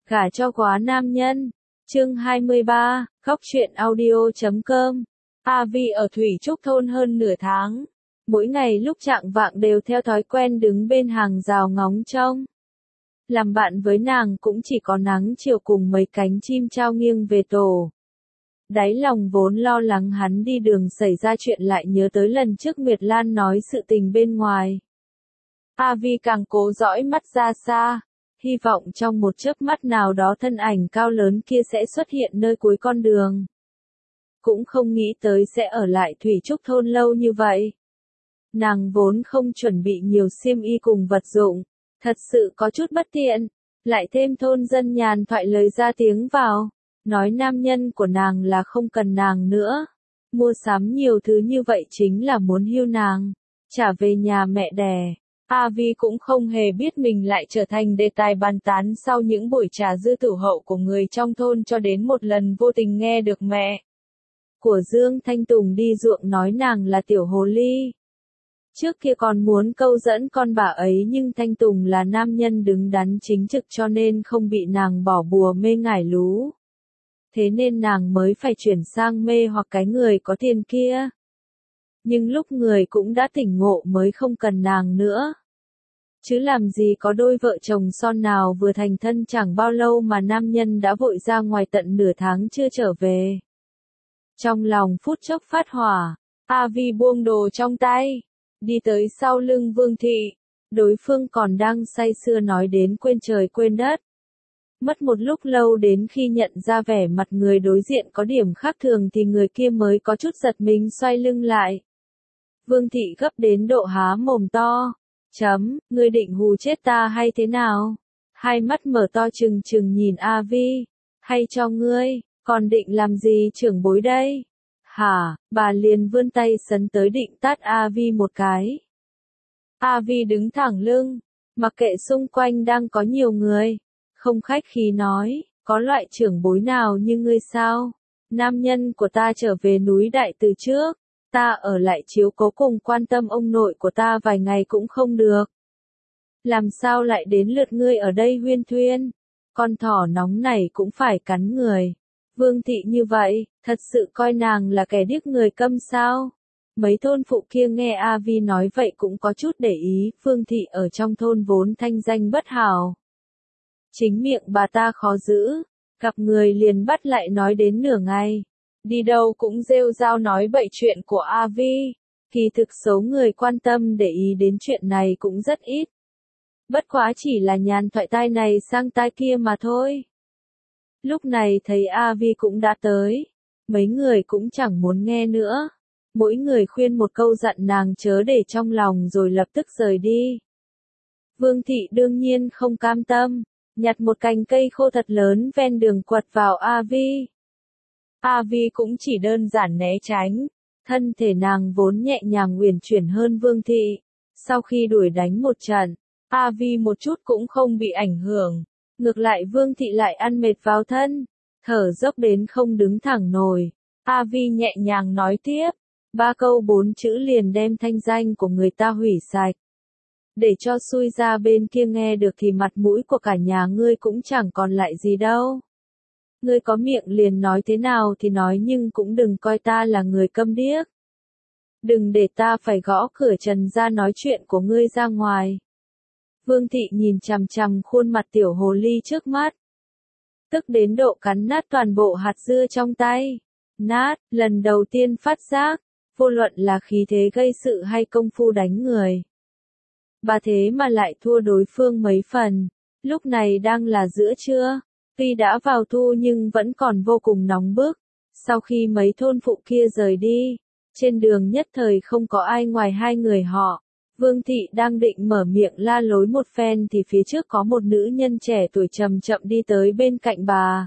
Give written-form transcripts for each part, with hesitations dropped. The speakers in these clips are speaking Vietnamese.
Gả cho quá nam nhân. Chương 23, khóc chuyện audio.com. A Vi ở Thủy Trúc thôn hơn nửa tháng. Mỗi ngày lúc chạng vạng đều theo thói quen đứng bên hàng rào ngóng trông. Làm bạn với nàng cũng chỉ có nắng chiều cùng mấy cánh chim trao nghiêng về tổ. Đáy lòng vốn lo lắng hắn đi đường xảy ra chuyện lại nhớ tới lần trước Nguyệt Lan nói sự tình bên ngoài. A Vi càng cố dõi mắt ra xa, hy vọng trong một chớp mắt nào đó thân ảnh cao lớn kia sẽ xuất hiện nơi cuối con đường. Cũng không nghĩ tới sẽ ở lại Thủy Trúc thôn lâu như vậy. Nàng vốn không chuẩn bị nhiều xiêm y cùng vật dụng, thật sự có chút bất tiện, lại thêm thôn dân nhàn thoại lời ra tiếng vào, nói nam nhân của nàng là không cần nàng nữa. Mua sắm nhiều thứ như vậy chính là muốn hưu nàng, trả về nhà mẹ đẻ. A Vi cũng không hề biết mình lại trở thành đề tài bàn tán sau những buổi trà dư tử hậu của người trong thôn, cho đến một lần vô tình nghe được mẹ của Dương Thanh Tùng đi ruộng nói nàng là tiểu hồ ly. Trước kia còn muốn câu dẫn con bà ấy nhưng Thanh Tùng là nam nhân đứng đắn chính trực cho nên không bị nàng bỏ bùa mê ngải lú. Thế nên nàng mới phải chuyển sang mê hoặc cái người có tiền kia. Nhưng lúc người cũng đã tỉnh ngộ mới không cần nàng nữa. Chứ làm gì có đôi vợ chồng son nào vừa thành thân chẳng bao lâu mà nam nhân đã vội ra ngoài tận nửa tháng chưa trở về. Trong lòng phút chốc phát hỏa, A Vi buông đồ trong tay, đi tới sau lưng Vương Thị. Đối phương còn đang say sưa nói đến quên trời quên đất. Mất một lúc lâu đến khi nhận ra vẻ mặt người đối diện có điểm khác thường thì người kia mới có chút giật mình xoay lưng lại. Vương Thị gấp đến độ há mồm to. Ngươi định hù chết ta hay thế nào? Hai mắt mở to trừng trừng nhìn A Vi. Hay cho ngươi, còn định làm gì trưởng bối đây? Hả, bà liền vươn tay sấn tới định tát A Vi một cái. A Vi đứng thẳng lưng, mặc kệ xung quanh đang có nhiều người. Không khách khí nói, có loại trưởng bối nào như ngươi sao? Nam nhân của ta trở về núi Đại từ trước. Ta ở lại chiếu cố cùng quan tâm ông nội của ta vài ngày cũng không được. Làm sao lại đến lượt ngươi ở đây huyên thuyên? Con thỏ nóng này cũng phải cắn người. Vương Thị như vậy, thật sự coi nàng là kẻ điếc người câm sao? Mấy thôn phụ kia nghe A Vi nói vậy cũng có chút để ý, Vương Thị ở trong thôn vốn thanh danh bất hảo. Chính miệng bà ta khó giữ, gặp người liền bắt lại nói đến nửa ngày. Đi đâu cũng rêu rao nói bậy chuyện của A Vi. Kỳ thực số người quan tâm để ý đến chuyện này cũng rất ít. Bất quá chỉ là nhàn thoại tai này sang tai kia mà thôi. Lúc này thấy A Vi cũng đã tới. Mấy người cũng chẳng muốn nghe nữa. Mỗi người khuyên một câu dặn nàng chớ để trong lòng rồi lập tức rời đi. Vương Thị đương nhiên không cam tâm. Nhặt một cành cây khô thật lớn ven đường quật vào A Vi. A Vi cũng chỉ đơn giản né tránh, thân thể nàng vốn nhẹ nhàng uyển chuyển hơn Vương Thị. Sau khi đuổi đánh một trận, A Vi một chút cũng không bị ảnh hưởng, ngược lại Vương Thị lại ăn mệt vào thân, thở dốc đến không đứng thẳng nổi. A Vi nhẹ nhàng nói tiếp, 3 câu 4 chữ liền đem thanh danh của người ta hủy sạch. Để cho xui ra bên kia nghe được thì mặt mũi của cả nhà ngươi cũng chẳng còn lại gì đâu. Ngươi có miệng liền nói thế nào thì nói nhưng cũng đừng coi ta là người câm điếc. Đừng để ta phải gõ cửa Trần ra nói chuyện của ngươi ra ngoài. Vương Thị nhìn chằm chằm khuôn mặt tiểu hồ ly trước mắt. Tức đến độ cắn nát toàn bộ hạt dưa trong tay. Nát, lần đầu tiên phát giác, vô luận là khí thế gây sự hay công phu đánh người. Bà thế mà lại thua đối phương mấy phần. Lúc này đang là giữa trưa. Tuy đã vào thu nhưng vẫn còn vô cùng nóng bức. Sau khi mấy thôn phụ kia rời đi, trên đường nhất thời không có ai ngoài hai người họ. Vương Thị đang định mở miệng la lối một phen thì phía trước có một nữ nhân trẻ tuổi chậm chậm đi tới bên cạnh bà.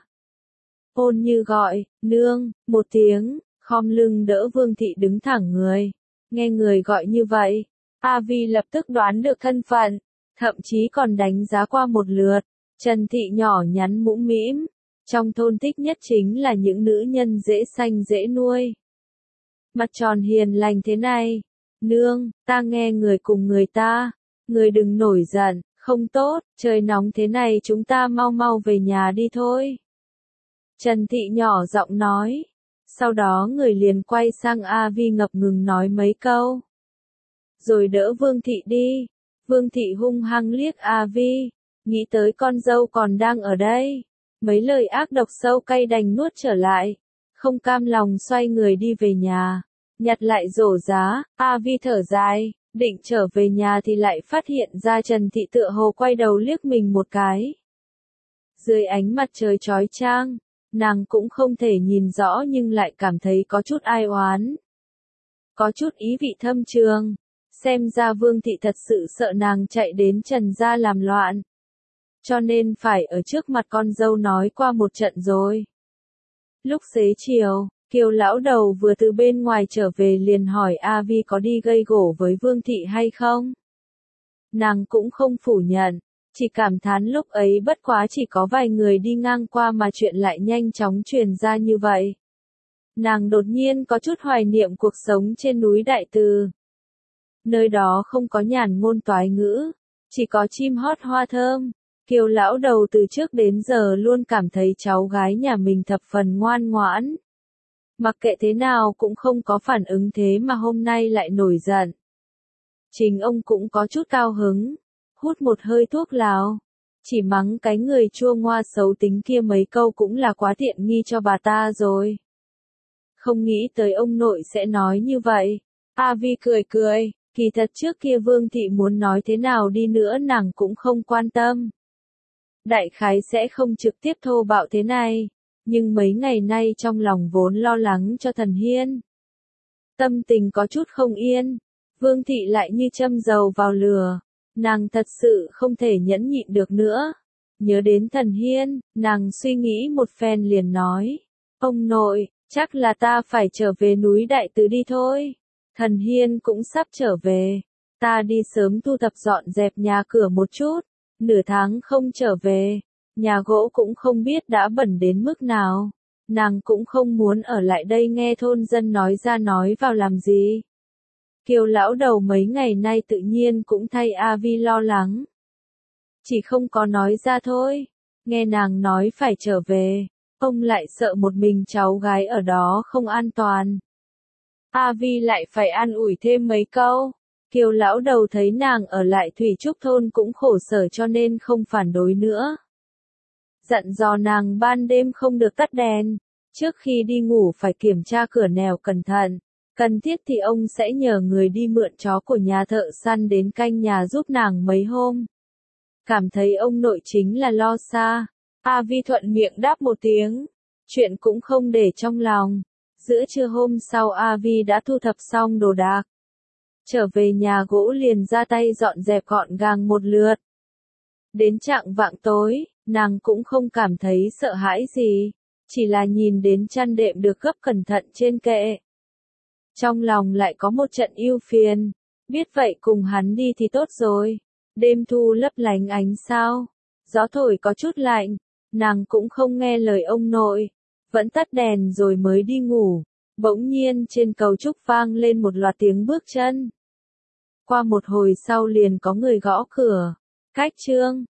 Ôn như gọi, nương, một tiếng, khom lưng đỡ Vương Thị đứng thẳng người. Nghe người gọi như vậy, A Vi lập tức đoán được thân phận, thậm chí còn đánh giá qua một lượt. Trần Thị nhỏ nhắn mũm mĩm, trong thôn thích nhất chính là những nữ nhân dễ sanh dễ nuôi. Mặt tròn hiền lành thế này, nương, ta nghe người cùng người ta, người đừng nổi giận, Không tốt, trời nóng thế này chúng ta mau mau về nhà đi thôi. Trần Thị nhỏ giọng nói. Sau đó người liền quay sang A Vi ngập ngừng nói mấy câu. Rồi đỡ Vương Thị đi. Vương Thị hung hăng liếc A Vi, nghĩ tới con dâu còn đang ở đây. Mấy lời ác độc sâu cay đành nuốt trở lại. Không cam lòng xoay người đi về nhà. Nhặt lại rổ giá, A Vi thở dài, định trở về nhà thì lại phát hiện ra Trần Thị tựa hồ quay đầu liếc mình một cái. Dưới ánh mặt trời chói chang, nàng cũng không thể nhìn rõ nhưng lại cảm thấy có chút ai oán. Có chút ý vị thâm trường. Xem ra Vương Thị thật sự sợ nàng chạy đến Trần gia làm loạn. Cho nên phải ở trước mặt con dâu nói qua một trận rồi. Lúc xế chiều, Kiều lão đầu vừa từ bên ngoài trở về liền hỏi A Vi có đi gây gổ với Vương Thị hay không. Nàng cũng không phủ nhận, chỉ cảm thán lúc ấy bất quá chỉ có vài người đi ngang qua mà chuyện lại nhanh chóng truyền ra như vậy. Nàng đột nhiên có chút hoài niệm cuộc sống trên núi Đại Từ. Nơi đó không có nhàn ngôn toái ngữ, chỉ có chim hót hoa thơm. Kiều lão đầu từ trước đến giờ luôn cảm thấy cháu gái nhà mình thập phần ngoan ngoãn. Mặc kệ thế nào cũng không có phản ứng thế mà hôm nay lại nổi giận. Chính ông cũng có chút cao hứng, hút một hơi thuốc lào. Chỉ mắng cái người chua ngoa xấu tính kia mấy câu cũng là quá tiện nghi cho bà ta rồi. Không nghĩ tới ông nội sẽ nói như vậy. A Vi cười cười, kỳ thật trước kia Vương Thị muốn nói thế nào đi nữa nàng cũng không quan tâm. Đại khái sẽ không trực tiếp thô bạo thế này, nhưng mấy ngày nay trong lòng vốn lo lắng cho Thần Hiên. Tâm tình có chút không yên, Vương Thị lại như châm dầu vào lửa, nàng thật sự không thể nhẫn nhịn được nữa. Nhớ đến Thần Hiên, nàng suy nghĩ một phen liền nói, ông nội, chắc là ta phải trở về núi Đại Từ đi thôi. Thần Hiên cũng sắp trở về, ta đi sớm thu thập dọn dẹp nhà cửa một chút. Nửa tháng không trở về, nhà gỗ cũng không biết đã bẩn đến mức nào. Nàng cũng không muốn ở lại đây nghe thôn dân nói ra nói vào làm gì. Kiều lão đầu mấy ngày nay tự nhiên cũng thay A Vi lo lắng. Chỉ không có nói ra thôi. Nghe nàng nói phải trở về, ông lại sợ một mình cháu gái ở đó không an toàn. A Vi lại phải an ủi thêm mấy câu. Kiều lão đầu thấy nàng ở lại Thủy Trúc thôn cũng khổ sở cho nên không phản đối nữa. Dặn dò nàng ban đêm không được tắt đèn, trước khi đi ngủ phải kiểm tra cửa nẻo cẩn thận, cần thiết thì ông sẽ nhờ người đi mượn chó của nhà thợ săn đến canh nhà giúp nàng mấy hôm. Cảm thấy ông nội chính là lo xa, A Vi thuận miệng đáp một tiếng, chuyện cũng không để trong lòng. Giữa trưa hôm sau A Vi đã thu thập xong đồ đạc. Trở về nhà gỗ liền ra tay dọn dẹp gọn gàng một lượt. Đến chạng vạng tối, nàng cũng không cảm thấy sợ hãi gì, chỉ là nhìn đến chăn đệm được gấp cẩn thận trên kệ. Trong lòng lại có một trận ưu phiền, biết vậy cùng hắn đi thì tốt rồi. Đêm thu lấp lánh ánh sao, gió thổi có chút lạnh, nàng cũng không nghe lời ông nội, vẫn tắt đèn rồi mới đi ngủ. Bỗng nhiên trên cầu trúc vang lên một loạt tiếng bước chân. Qua một hồi sau liền có người gõ cửa. Khách Trương,